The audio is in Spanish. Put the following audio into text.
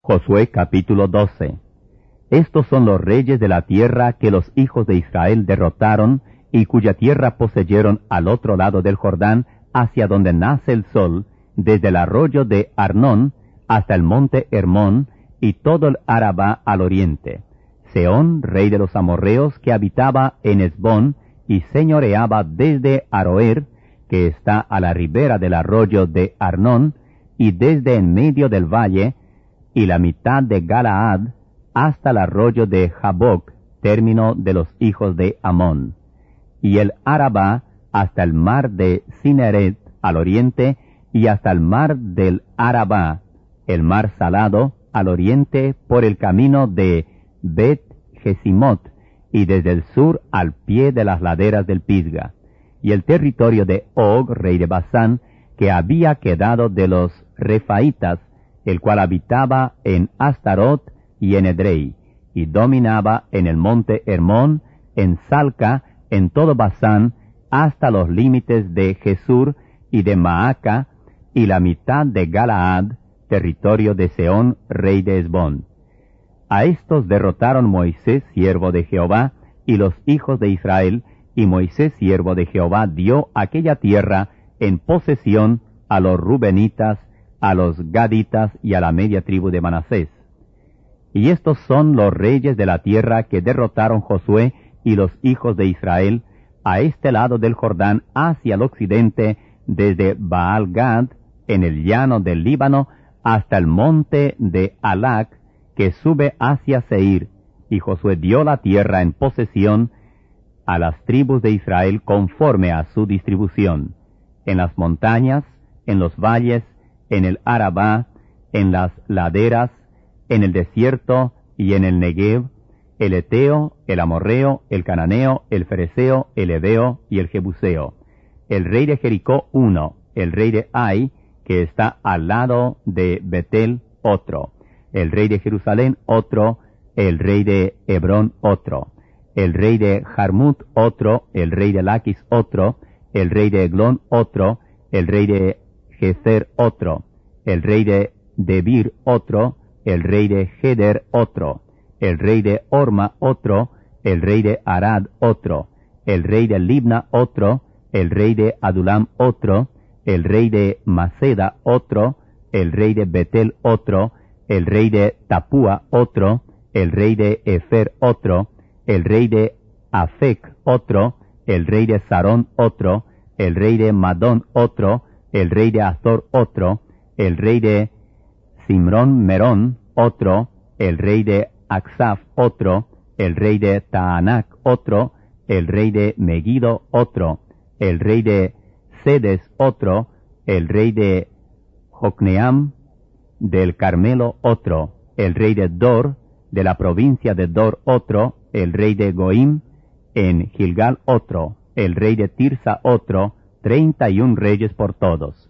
Josué capítulo 12. Estos son los reyes de la tierra que los hijos de Israel derrotaron y cuya tierra poseyeron al otro lado del Jordán, hacia donde nace el sol, desde el arroyo de Arnón hasta el monte Hermón y todo el Arabá al oriente. Sehón, rey de los amorreos, que habitaba en Hesbón y señoreaba desde Aroer, que está a la ribera del arroyo de Arnón, y desde en medio del valle, y la mitad de Galaad, hasta el arroyo de Jaboc, término de los hijos de Amón. Y el Arabá hasta el mar de Cineret al oriente, y hasta el mar del Arabá, el mar salado, al oriente por el camino de Bet-Jesimot, y desde el sur al pie de las laderas del Pisga. Y el territorio de Og, rey de Basán, que había quedado de los Refaitas, el cual habitaba en Astarot y en Edrei, y dominaba en el monte Hermón, en Salca, en todo Basán, hasta los límites de Jesur y de Maaca, y la mitad de Galaad, territorio de Sehón, rey de Hesbón. A estos derrotaron Moisés, siervo de Jehová, y los hijos de Israel, y Moisés, siervo de Jehová, dio aquella tierra en posesión a los Rubenitas, a los Gaditas y a la media tribu de Manasés. Y estos son los reyes de la tierra que derrotaron Josué y los hijos de Israel, a este lado del Jordán hacia el occidente, desde Baal-Gad, en el llano del Líbano, hasta el monte de Alac, que sube hacia Seir, y Josué dio la tierra en posesión a las tribus de Israel conforme a su distribución, en las montañas, en los valles, en el Arabá, en las laderas, en el desierto y en el Negev, el Eteo, el Amorreo, el Cananeo, el Fereceo, el Heveo y el Jebuseo. El rey de Jericó uno, el rey de Ai, que está al lado de Betel otro, el rey de Jerusalén otro, el rey de Hebrón otro, el rey de Jarmut otro, el rey de Laquis otro, el rey de Eglón otro, el rey de Gezer otro, el rey de Debir otro, el rey de Heder otro, el rey de Orma otro, el rey de Arad otro, el rey de Libna otro, el rey de Adulam otro, el rey de Maceda otro, el rey de Betel otro, el rey de Tapúa otro, el rey de Efer otro, el rey de Afec otro, el rey de Sarón otro, el rey de Madón otro, el rey de Azor otro, el rey de Simrón Merón otro, el rey de Aksaf otro, el rey de Taanac otro, el rey de Megiddo otro, el rey de Sedes otro, el rey de Jocneam del Carmelo otro, el rey de Dor, de la provincia de Dor otro, el rey de Goim en Gilgal otro, el rey de Tirsa otro, 31 reyes por todos.